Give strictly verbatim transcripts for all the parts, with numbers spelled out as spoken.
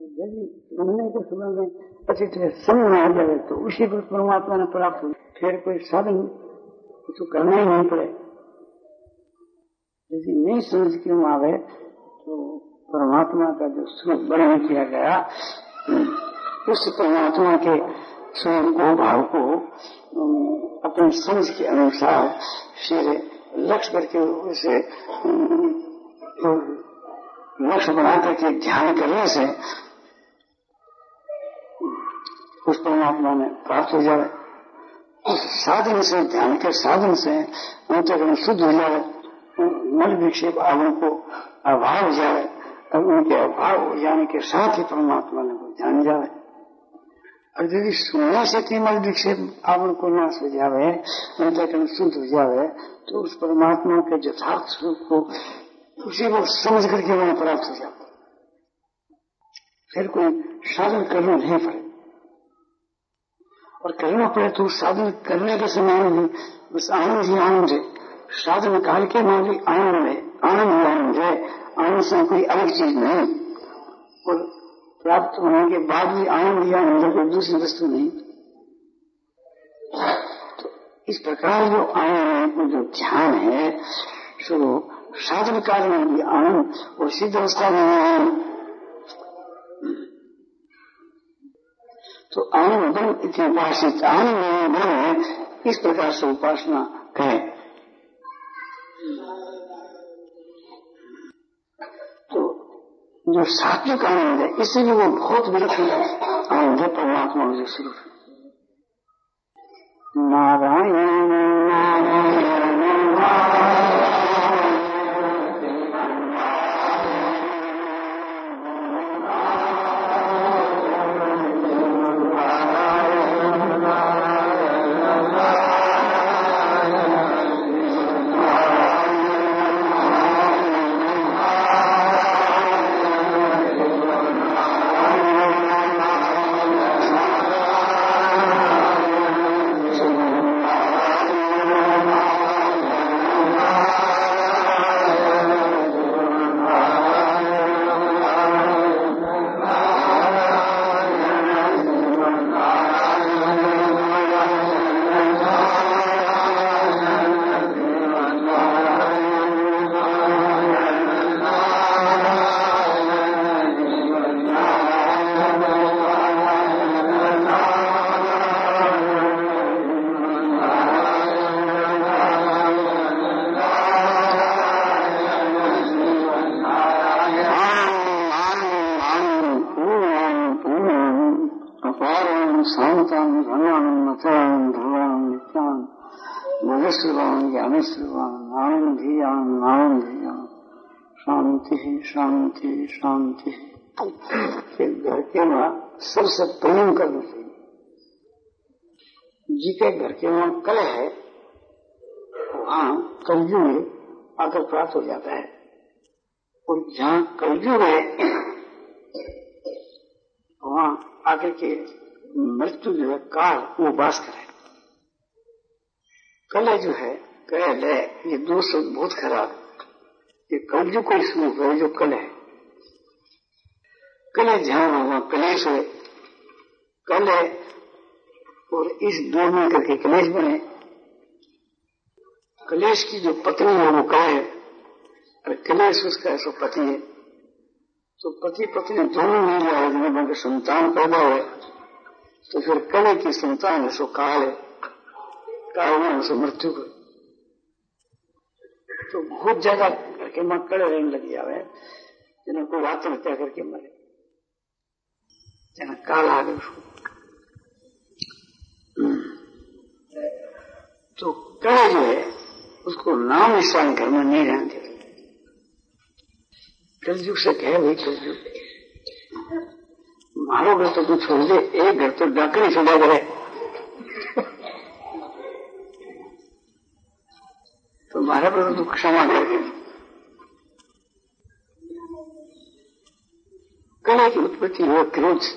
यदि सुनने के समय में अच्छी तरह समझ में आ जाए तो उसी को परमात्मा ने प्राप्त हो, फिर कोई साधन कुछ करना ही नहीं पड़े। यदि नहीं समझ क्यों आवे तो परमात्मा का जो स्वरूप वर्णन किया गया उस परमात्मा के स्वरूप को भाव को अपनी समझ के अनुसार फिर लक्ष्य करके उसे लक्ष्य बना करके ध्यान करने से उस परमात्मा में प्राप्त हो जाए। उस साधन से, ध्यान के साधन से अंतःकरण शुद्ध हो जाए, मन विक्षेप आवरण को अभाव हो जाए और उनके अभाव हो जाने के साथ ही परमात्मा ने को जान जाए। और यदि सुनने से केवल विक्षेप आवरण को नाश हो जाए, अंतःकरण शुद्ध हो जाए, तो उस परमात्मा के यथार्थ स्वरूप को उसी को समझ करके वहां प्राप्त हो जाता। फिर कोई साधन करना नहीं पड़े, और करना पड़े तो साधन करने के समय नहीं, बस आनंद ही आनंद है। साधन काल के मान ली आनंद है, आनंद ही आनंद है, आनंद से कोई अलग चीज नहीं, और प्राप्त होने के बाद भी आनंद ही आनंद है, कोई दूसरी वस्तु नहीं। तो इस प्रकार जो आनंद को जो ध्यान है सो साधन काल में भी आनंद और सिद्ध अवस्था में आनंद। तो आनंद बन इतनी उपासित आनंद बन इस प्रकार से उपासना करें। तो जो सात्विक आनंद है इससे भी वो बहुत विलक्षण आनंद है, परमात्मा मुझे स्वरूप नारायण नारायण नारायण शांति शांति शांति। घर के वहां सबसे प्रेम करना चाहिए। जी के घर के वहां कलह है, वहां कलयुग आकर प्राप्त हो जाता है, और जहां कलयुग है वहां आकर के मृत्यु जो है काल वो वास करे। कलह जो है कलह है, ये दो शब्द बहुत खराब। ये कलयुग को स्वरूप है जो कलह है। कलह जहां होगा कलेश है, कलह और इस दो में करके कलेश बने। कलेश की जो पत्नी है वो कलह है, और कलेश उसका सो पति है। तो पति पत्नी दोनों मिल जाए, जिनमें संतान पैदा हो तो फिर कलह की संतान है सो काल है, काल में सो मृत्यु है। तो बहुत ज्यादा करके मां कड़े रहने लगी आवे, जिन्हें कोई आत्महत्या करके मरे, जना काल आ गए उसको। तो कड़े जो है उसको नाम निशान करना नहीं रहने देते। कलयुग से कहे भाई कलयुग मारो घर तो तू छोड़ दे, एक घर तो डाकनी सदा करे। तो मारे पर तू क्षमा करके। कला की उत्पत्ति हो क्रोध से,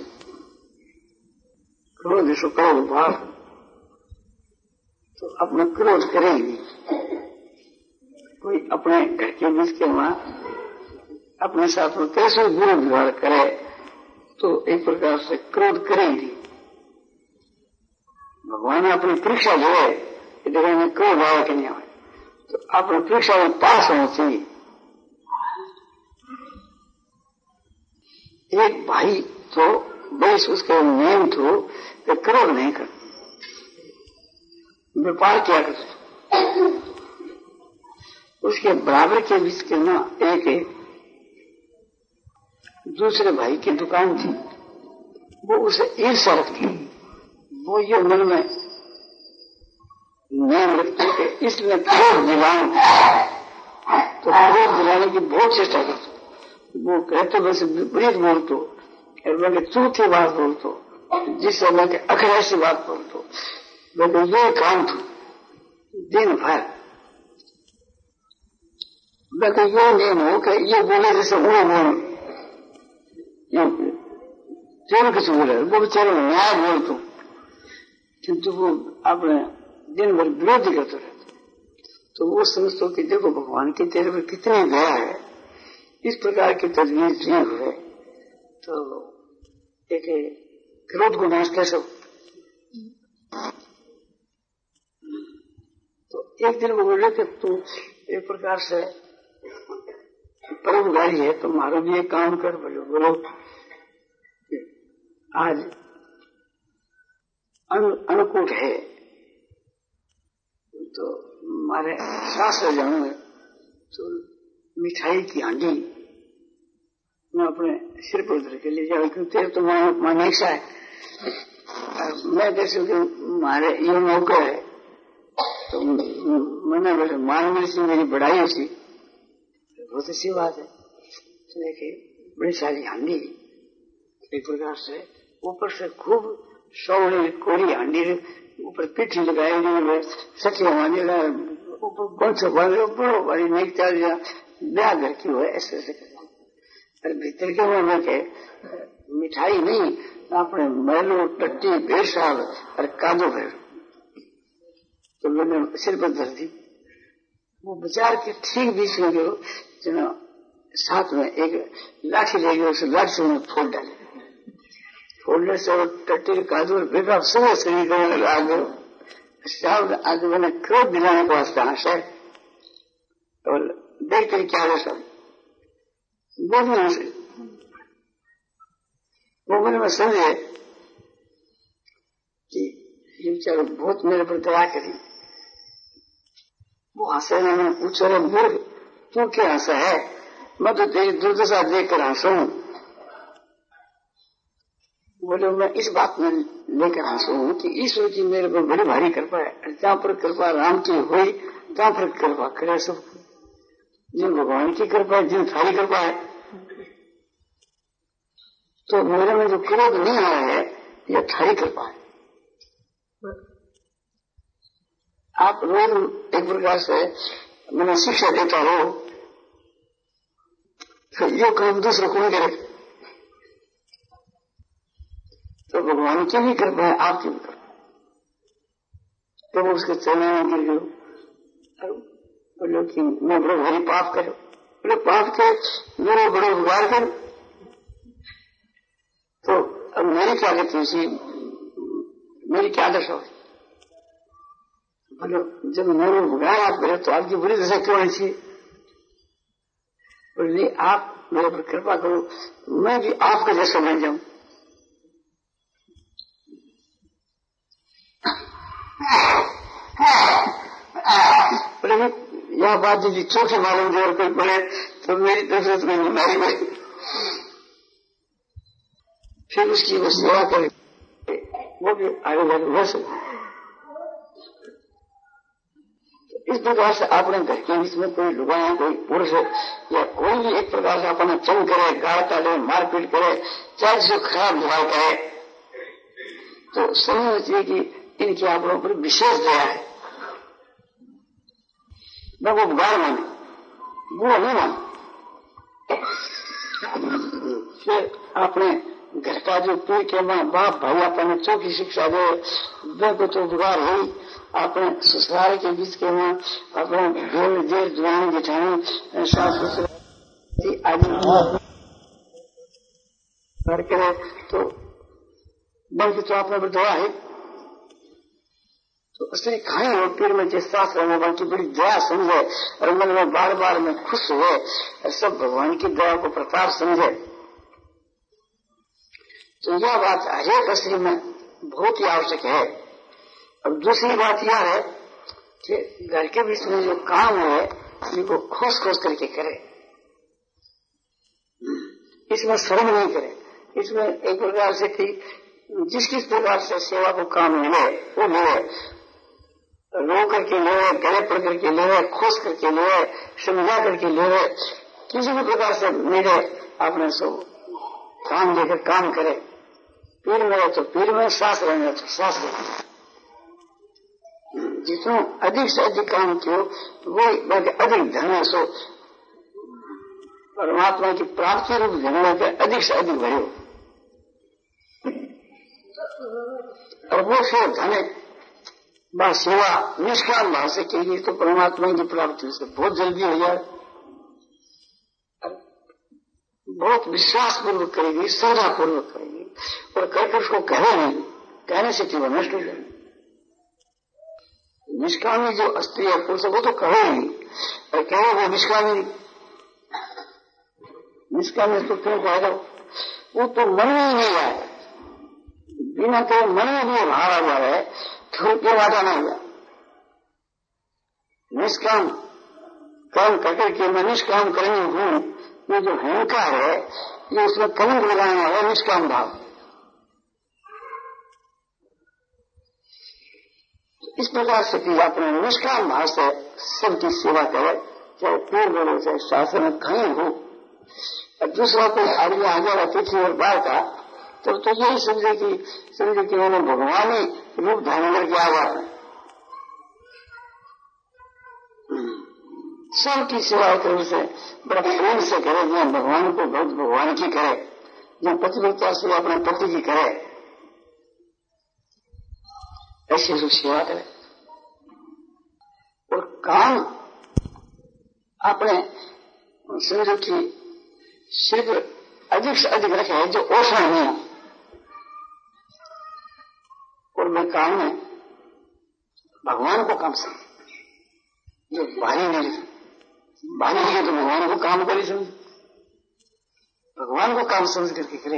क्रोध सो क्रोध भाव, तो अपना क्रोध करेगी। कोई अपने घर के बीच के वहां अपने साथ में कैसे बुरा व्यवहार करे तो एक प्रकार से क्रोध करेंगी। भगवान ने अपनी परीक्षा जो है देखने में क्रोध आवे कि नहीं आवे, तो अपनी परीक्षा में पास होना चाहिए। एक भाई तो बस उसके नियम तो क्रोध नहीं कर, व्यापार क्या कर, उसके बराबर के बीच के ना एक एक दूसरे भाई की दुकान थी, वो उसे ईर्ष्या रखती, वो ये मन में नियम रखते कि इसमें क्रोध दिलाऊं, तो क्रोध दिलाने की बहुत चेष्टा करते। वो कहते बस विपरीत बोल तो, मैं चौथी बात बोल तो, जिससे मैं अखर ऐसी बात बोल तो, मैं ये काम था दिन भर, मैं ये नियम हो कि ये बोले जैसे वो बोल, चोर किसी बोले वो बेचारे न्याय बोल तो, किंतु वो अपने दिन भर विरोध करते रहते। तो वो समझते कि देखो भगवान की तेरे पर कितनी दया है, इस प्रकार की तजवीज नहीं हुए तो एक क्रोध को नाश कैसे। तो एक दिन वो बोले कि तू एक प्रकार से परोपकारी है, तो मारो भी एक काम कर, बोलो बोलो आज अनुकूट है तो हमारे शास्त्र जाऊंगे तो मिठाई की हांडी मैं अपने सिर पर धर के ले जाऊँ, क्योंकि तेरे तो मानेक्षा है, मैं कैसे हमारे ये मौका है तो मैंने बोले मान से मेरी बढ़ाई उसी बहुत अच्छी बात है। तो देखिए बड़ी सारी हांडी एक प्रकार से ऊपर से खूब सौड़ी कोरी हांडी ऊपर पीठी लगाई, सखी हमारी ऊपर कौन सा बड़ो बड़ी नहीं चल जा ब्याह घर की हो ऐसे ऐसे करना। अरे भीतर के में के मिठाई नहीं, अपने मैलो टट्टी बेसाल और कादो भर, तो मैंने सिर पर धर दी। वो बाजार के ठीक बीच में जो जना साथ में एक लाठी ले गया, उस लाठी से उन्हें फोड़ डाले, फोड़ने से वो टट्टी कादू और बेगा सुबह शरीर करने लगा गए। शाम आगे मैंने क्रोध दिलाने को वास्ते हंसा और देख कर क्या है सब बोलने हंसे। वो मैंने मैं समझे कि ये बेचारा बहुत मेरे पर दया करी। वो हंसे, मैंने पूछा मूर्ख तू क्या हंसा है, मैं तो तेरी दुर्दशा देख कर हंसूं। बोले मैं इस बात में लेकर हंसूं कि ईश्वर की मेरे पर बड़ी भारी कृपा है, जहां पर कृपा राम की हुई तहां पर कृपा करे सब। जिन भगवान की कृपा है, जिन थारी कृपा है, तो मेरे में जो क्रोध नहीं आया है यह थारी कृपा है। आप रोज एक प्रकार से मैंने शिक्षा देता हो, फिर ये काम दूसरा कौन करे, तो भगवान की भी कृपा है, आपकी भी कृपा। तो उसके चरणों में गिर गयो, बोलो कि मैं बड़ो भारी पाप करो, बोले पाप के मेरे बड़े उपकार कर, तो अब मेरी क्या गति उसी मेरी क्या दशा हो। बोलो जब मेरे उपकार आप करो तो आपकी बुरी दशा क्यों होनी चाहिए। बोले आप मेरे पर कृपा करो, मैं भी आपका जैसा बन जाऊं। यह बात यदि चौथे मालूम जोर कोई पड़े तो मेरी तरफ से बीमारी पड़ी, फिर उसकी वो सेवा करे, वो भी आगे जाकर हो सकता। इस प्रकार से अपने घर के बीच में कोई लुगाया, कोई पुरुष या कोई भी एक प्रकार से अपना चंग करे, गाड़ काटे, मारपीट करे, चाहे से खराब व्यवहार करे, तो समझना चाहिए कि इनके आपनों पर विशेष दया है। मैं वो बुरा माने, बुरा नहीं माने। फिर अपने घर का जो पीर के माँ बाप भाई अपने चौकी शिक्षा दे, वे को तो बुखार हुई। अपने ससुराल के बीच के माँ अपने देर देर जवान जेठानी सास ससुर आदि घर करे तो बल्कि तो आपने दवा है तो उसने खाई हो पीर में जिस शास्त्र में बल्कि बड़ी दया समझे और मन में बार बार में खुश हुए और सब भगवान की दया को प्रताप समझे। तो यह बात हरेक स्त्री में बहुत ही आवश्यक है। और दूसरी बात यह है कि घर के बीच में जो काम है इनको खोस खोस करके करे, इसमें शर्म नहीं करे, इसमें एक प्रकार से कि जिस किस प्रकार से सेवा को काम मिले वो मिले, रो करके ले, गले पड़ करके ले, खोस करके ले, समझा करके ले, किसी भी प्रकार से मिले अपने सब काम लेकर काम करे। पीर में तो पीर में, शास्त्र में तो शास्त्र में जितना अधिक से अधिक काम किया वो अधिक धन है सो परमात्मा की प्राप्ति रूप धन लेकर अधिक से अधिक बढ़े और वो फिर धन बा सेवा निष्काम भाव से कीजिए तो परमात्मा की प्राप्ति से बहुत जल्दी हो जाए। बहुत विश्वास पूर्वक करेगी, श्रद्धा पूर्वक करेगी और कहकर उसको कहे नहीं, कहने से केवल नष्ट हो जाए। निष्कामी जो स्त्री है पुरुष वो तो कहे नहीं और कहे वो निष्कामी, निष्कामी तो क्यों कहेगा, वो तो मन में ही नहीं आए, बिना तो मन में भी भार आ जा रहा है तो क्यों वादा नहीं हुआ। निष्काम काम करके कि मैं निष्काम करनी हूं, ये जो अहंकार है ये उसमें कलंक लगाना है निष्काम भाव। इस प्रकार से कि अपने निष्काम भाव से सबकी सेवा करे, चाहे पूर्व हो चाहे शासन में कहीं हो। और दूसरा कोई आदमी आ गया पृथ्वी और बाहर का तो, तो यही समझे कि समझे कि उन्होंने भगवान ही रूप धारण करके आ गया। सबकी सेवा करने से बड़ा प्रेम से करे, जहाँ भगवान को बहुत भगवान की करे, जहाँ पतिव्रता सेवा अपने पति की करे, ऐसी सब सेवा करे। और काम अपने समझो कि सिर्फ अधिक से अधिक रखे है जो ओछा नहीं है, और मैं काम में भगवान को काम समझ, जो भारी नहीं रखे, भारी नहीं तो भगवान को काम करे समझ, भगवान को काम समझ करके करे।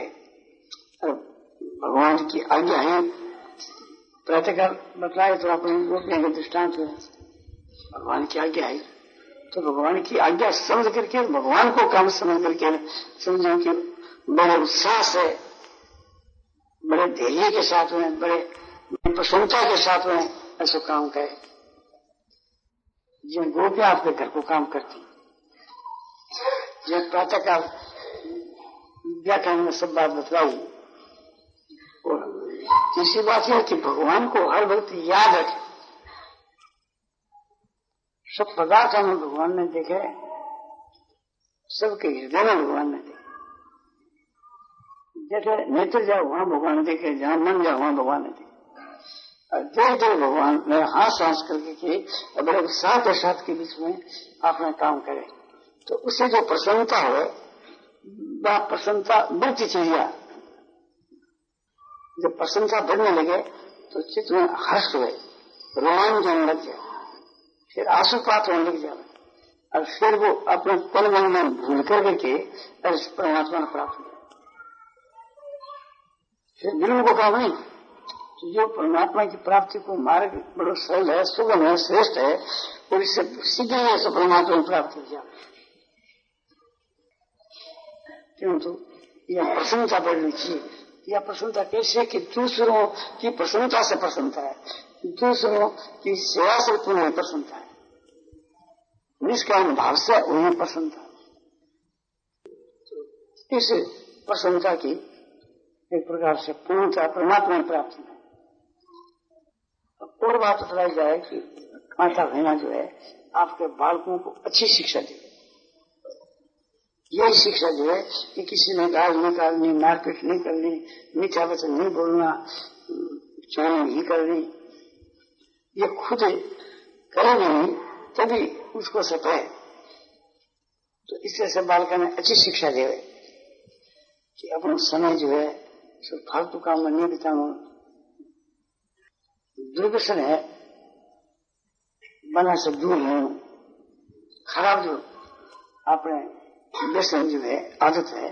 भगवान की आज्ञा है, प्रातःकाल बतलाए तो अपने गोपियों के दृष्टांत है, भगवान की आज्ञा है तो भगवान की आज्ञा समझ करके भगवान को काम समझ करके समझो कि बड़े उत्साह से, बड़े धैर्य के साथ में, बड़े प्रसन्नता के साथ में ऐसा काम करे। जिन गोपियां आपके घर को काम करती, जिन प्रातःकाल व्याख्यान में सब बात बतलाई, और तीसरी बात यह कि भगवान को हर वक्त याद रखे। सब पदार्थ में भगवान ने देखे, सबके हृदय में भगवान ने देखे। जैसे नेत्र जाओ वहां भगवान देखे, जहां मन जाओ वहां भगवान ने देखे। देख देख भगवान मेरे हाथ सांस करके कि बड़े उत्साह के साथ के बीच में अपना काम करे, तो उससे जो प्रसन्नता हो वह प्रसन्नता बढ़ती चली जाए। जब प्रसन्नता बढ़ने लगे तो चित्त में हर्ष हुए, रोमांच होने लग जाए, फिर आंसुपात होने लग जाए, और फिर वो अपने तन मन में भूल कर के परमात्मा ने प्राप्त हो जाए। फिर दिलों को काम नहीं, तो जो परमात्मा की प्राप्ति को मार्ग बड़ा सरल है, सुगम है, श्रेष्ठ है, और इससे सीधे ऐसे परमात्मा की प्राप्ति हो जाए। क्यों तो यह प्रसन्नता बढ़नी चाहिए। यह प्रसन्नता कैसे कि दूसरों की प्रसन्नता से प्रसन्नता है, दूसरों की सेवा से तुम्हें प्रसन्नता है, निष्काम भाव से उन्हें प्रसन्नता है। इस प्रसन्नता की एक प्रकार से पूर्णता परमात्मा की प्राप्ति है। और बात बताई जाए कि माता बहना जो है आपके बालकों को अच्छी शिक्षा दे। यही शिक्षा जो है कि किसी ने गाल नहीं निकालनी, मारपीट नहीं करनी, मीठा वचन नहीं बोलना, चोरी नहीं करनी, ये खुद करेंगे नहीं तभी उसको सताए। तो इससे से बालक में अच्छी शिक्षा देवे। कि अपना समय जो है सब फालतू काम में नहीं बिताना। दुर्व्यसन है, बना से दूर है। खराब जो अपने व्यसन जो है आदत है,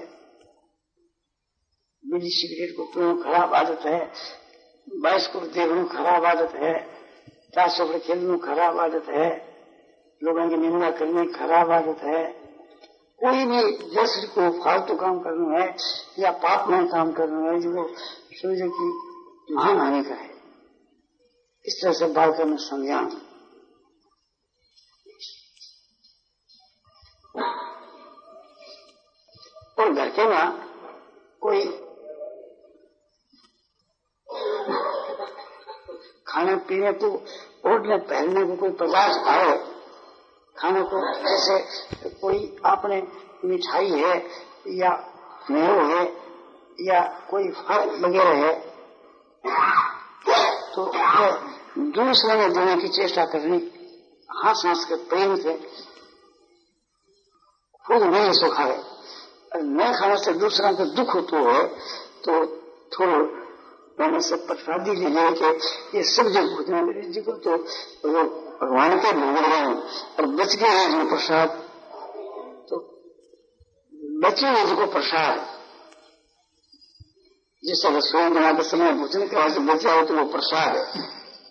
बीड़ी सिगरेट को पीना खराब आदत है, बाइस को देखना खराब आदत है, ताश पर खेलना खराब आदत है, लोगों की निंदा करनी खराब आदत है। कोई भी जैसे को फालतू काम करना है या पाप में काम करना है जो समझो कि महान हानि का है, इस तरह से बात करना संज्ञान। और घर के ना कोई खाने पीने को, ओढ़ने पहनने को कोई प्रयास आए, खाने को जैसे कोई आपने मिठाई है या मेव है या कोई फल वगैरह है तो दूसरे में देने की चेष्टा करनी, हंस हंस के प्रेम से, खुद नहीं सुखाए। न खाने से दूसरा को दुख होता है तो थोड़ा मैंने से प्रसादी ले जाए कि ये सब जो भोजन जी को तो भगवान के भोग रहे हैं और बच गए हैं जो प्रसाद, तो बचे हैं जिनको प्रसाद, जिस रसोई बनाते समय भोजन करा से बचा हो तो वो प्रसाद है।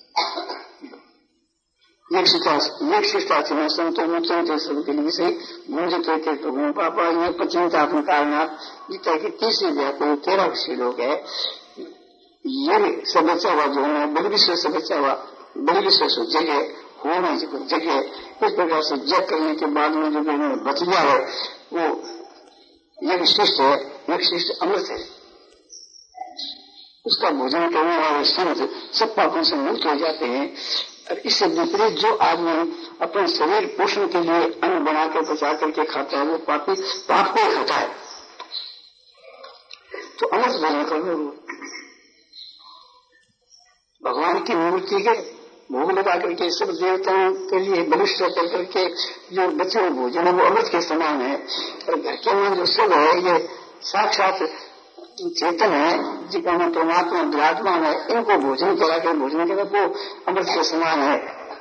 एक शिष्टाचार संतो मुचनते सबके लिए से मुझे तो हूँ पापा ये पचिंतात्म कारणात गीता की तीसरी अध्याय को तेरह श्लोक है। ये सब बचा हुआ जो है बड़े विश्व से बचा हुआ, बड़े विश्व से जगह होना जगह, इस प्रकार से जग करने के बाद में जो बच गया है वो एक शिष्ट है, एक शिष्ट अमृत है। उसका भोजन करने वाले संत सब पापों से मुक्त हो जाते हैं। और इससे विपरीत जो आदमी अपने शरीर पोषण के लिए अन्न बना कर बचा करके खाता है वो पापी पाप को ही खाता है। तो अमृत भोजन करने भगवान की मूर्ति के भोग लगा करके सब देवताओं के लिए बलिष्ठ कर करके जो बचे हुए भोजन है वो अमृत के समान है। और घर के अंदर जो सब है ये साक्षात चेतन है जिसका नाम परमात्मा विराजमान है, इनको भोजन करा के भोजन के वो अमृत के समान है।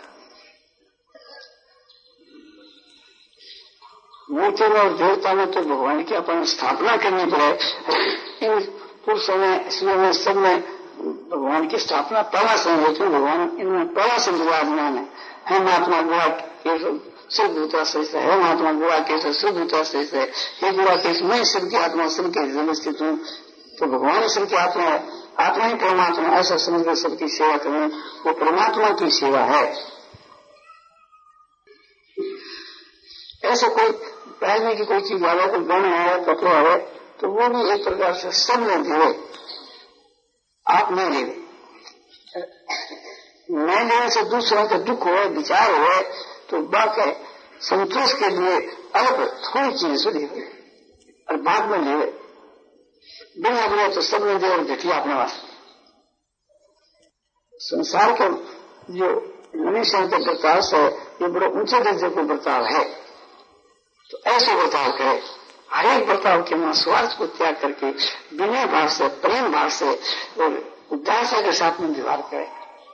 मूर्ति में और देवता में तो भगवान की अपन स्थापना करनी पड़े। इन पुरुषों में स्त्रियों में सब में भगवान की स्थापना पहला से होती है। भगवान इनमें पहला से विराजमान है। है महात्मा गुआ के शुद्ध होता सहित है, महात्मा गुआ के शुद्ध होता सहित है, हे गुआ के मैं सबकी आत्मा सबके हृदय स्थित हूँ। तो भगवान सबकी आत्मा है, आत्मा ही परमात्मा, ऐसा समझकर सबकी सेवा करना वो परमात्मा की सेवा है। ऐसे कोई पहनने की कोई चीज आवे, कोई गहना है, कपड़ा है, तो वो भी एक प्रकार से सब में देवे, आप नहीं लेवे। नहीं लेने से दूसरों का दुख हो, विचार हो, तो बाकी संतोष के लिए अलग थोड़ी चीज से लेवे और बाद में लेवे। बिना बोले तो सब में दे और घटिया अपने वास्ते। संसार के जो मनुष्य के बर्ताव से ये बड़े ऊंचे दर्जे को बर्ताव है, तो ऐसे बर्ताव करे। हर एक बर्ताव के वहां स्वार्थ को त्याग करके विनय भाव से, प्रेम भाव से और उदारता के साथ में व्यवहार करे,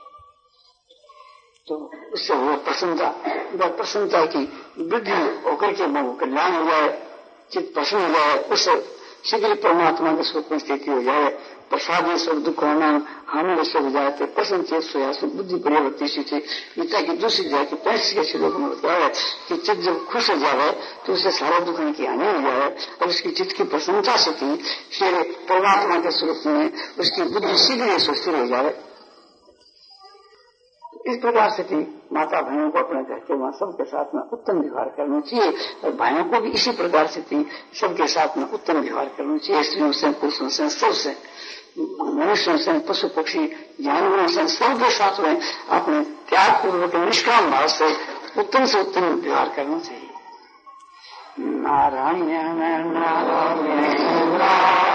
तो उससे वो प्रसन्नता वह प्रसन्नता की वृद्धि होकर के वो कल्याण हो जाए, चित्त प्रसन्न हो जाए, उससे शीघ्र परमात्मा के स्वरूप में स्थिति हो जाए। प्रसाद में सब दुख होना हानि से हो जाए तो प्रसन्न चेत सोया से बुद्धि परिवर्ती सी थी। गीता की दूसरी अध्याय की पैंतीस के श्लोक में बताया है कि चित्त जब खुश हो जाए तो उसे सारा दुख की हानि हो जाए और उसकी चित्त की प्रसन्नता से थी फिर परमात्मा के स्वरूप में उसकी बुद्धि शीघ्र स्थिर हो जाए। इस प्रकार से थी माता भाइयों को अपने घर के वहां सबके साथ में उत्तम व्यवहार करना चाहिए और भाइयों को भी इसी प्रकार से थी सबके साथ में उत्तम व्यवहार करना चाहिए। स्त्रियों से, पुरुषों से, सबसे, मनुष्यों से, पशु पक्षी जानवरों से सबके साथ में अपने त्याग पूर्वक निष्काम भाव से उत्तम से उत्तम व्यवहार करना चाहिए। नारायण नारायण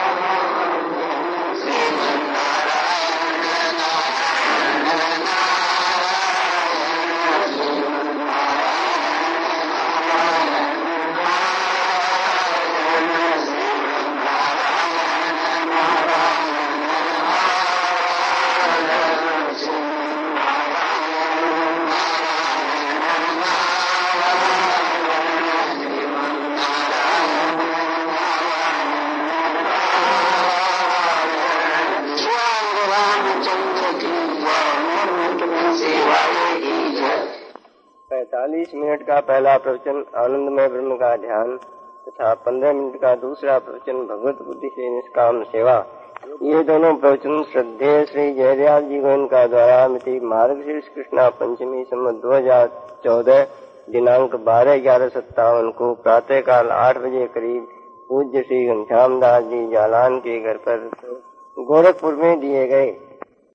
चालीस मिनट का पहला प्रवचन आनंदमय ब्रह्म का ध्यान तथा पंद्रह मिनट का दूसरा प्रवचन भगवत बुद्धि से निष्काम सेवा। ये दोनों प्रवचन श्रद्धेय श्री जयदयाल जी गोविंद का द्वारा मिति मार्गशीर्ष कृष्णा पंचमी संवत दो हजार चौदह दिनांक बारह ग्यारह सत्तावन को प्रातः काल आठ बजे करीब पूज्य श्री घनश्याम दास जी जालान के घर पर गोरखपुर में दिए गए।